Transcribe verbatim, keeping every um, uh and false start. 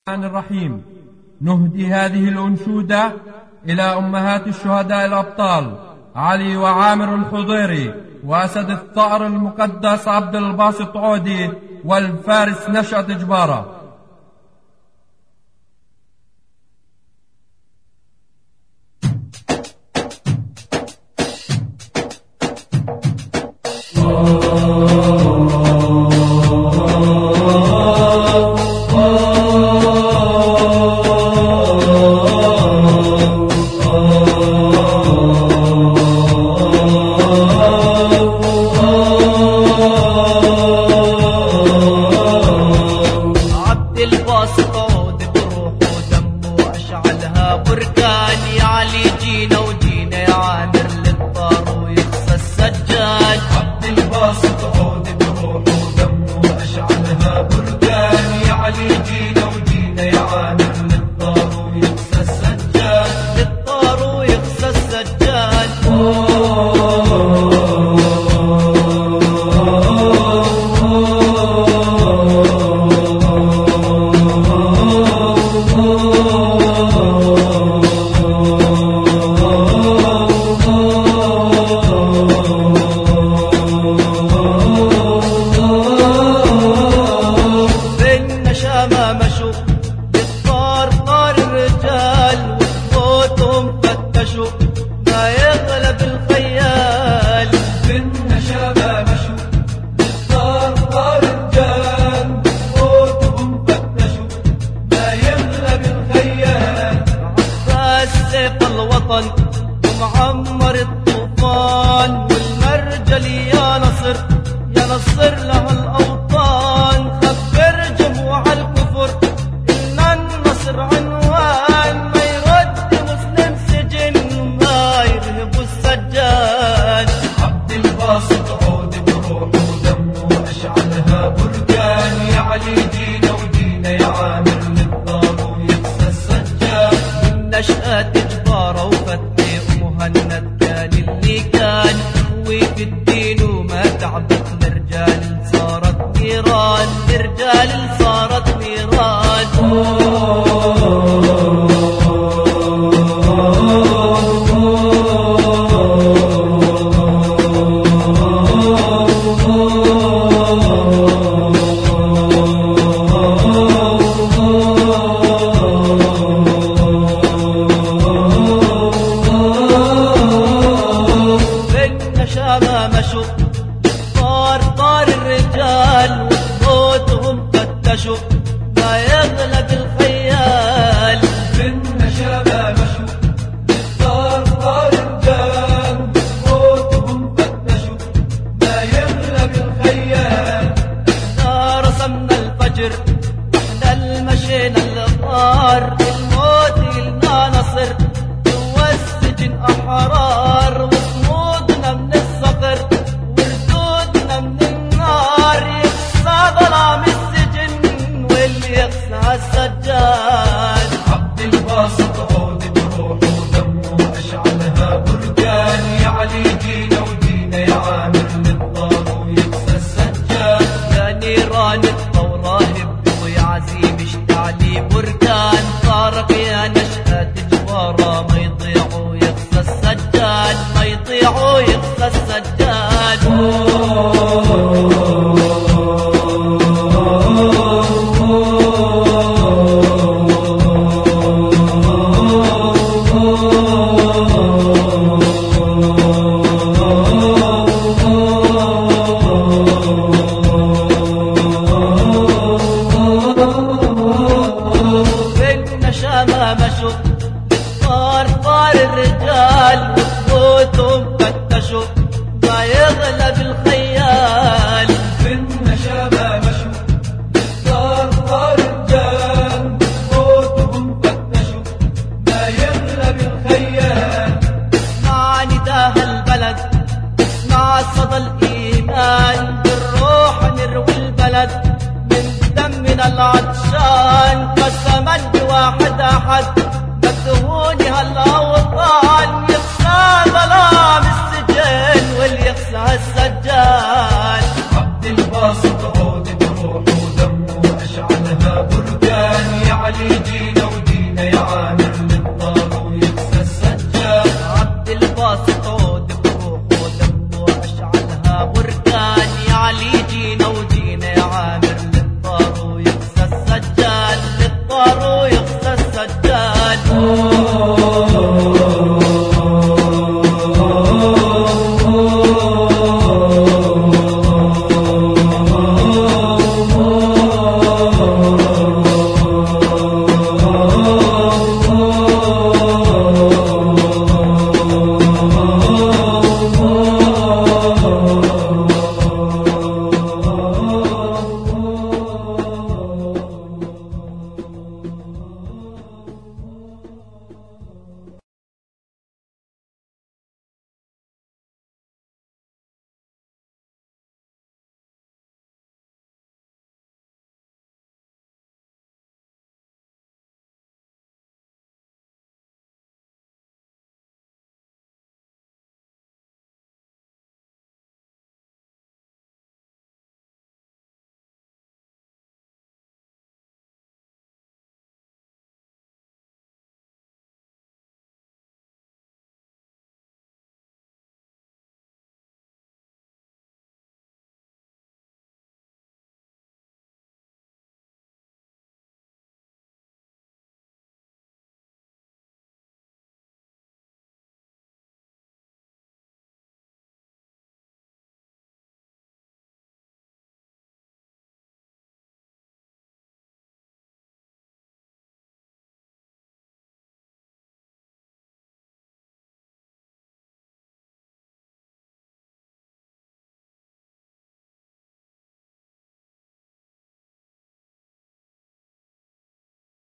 الرحمن الرحيم. نهدي هذه الأنشودة إلى أمهات الشهداء الأبطال علي وعامر الحضيري وأسد الثأر المقدس عبد الباسط عودي والفارس نشأة جبارة. ومعمر الطوفان والمرجل يا نصر يا نصر له الأوطان. خبر جموع الكفر إن النصر عنوان ما يرد مسلم سجن ما يرهب السجان. عبد الباسط عود بروحه ودمه أشعلها بركان. يا علي جينا ودينا يا عامر للثار ويكسى السجان. من نشأة جبارة وفتح ومهند كان اللي كان وفي الدين وما تعبت لرجال صارت نيران لرجال صارت نيران. طار طار الرجال وصوتهم فتشوا ما يغلب الخيال. من شباب مشوا طار طار الرجال وصوتهم فتشوا ما يغلب الخيال. احنا رسمنا الفجر واحنا المشينا الغار. الموت لنا نصر جوا السجن احرار. وصمودنا من الصقر وردودنا من النار. يقسى ظلام السجن واللي يقسى السجان. عبد الباسط عود بروحه ودمه أشعلها بركان. يا علي جينا ودينا يا عامر للثار ويكسى السجان. يا نيران الثورة هبوا يا عزيم اشتعلي بركان. طارق يا نشأة جبارة ما يضيعوا يقسى السجان ما يضيعوا يقسى السجان. مشوا طار طار الرجال وصوتهم فتشوا ما يغلب الخيال. من شباب مشوا طار طار الرجال وصوتهم فتشوا ما يغلب الخيال. اسمع نداء البلد اسمع صدى الإيمان. بالروح نروي البلد من دمنا العطشان. قسما بواحد أحد مدهوني هالأوطان. يقسى ظلام السجن واللي يقسى السجان. عبد الباسط عود بروحه ودمه أشعلها بركان. يا علي علي دين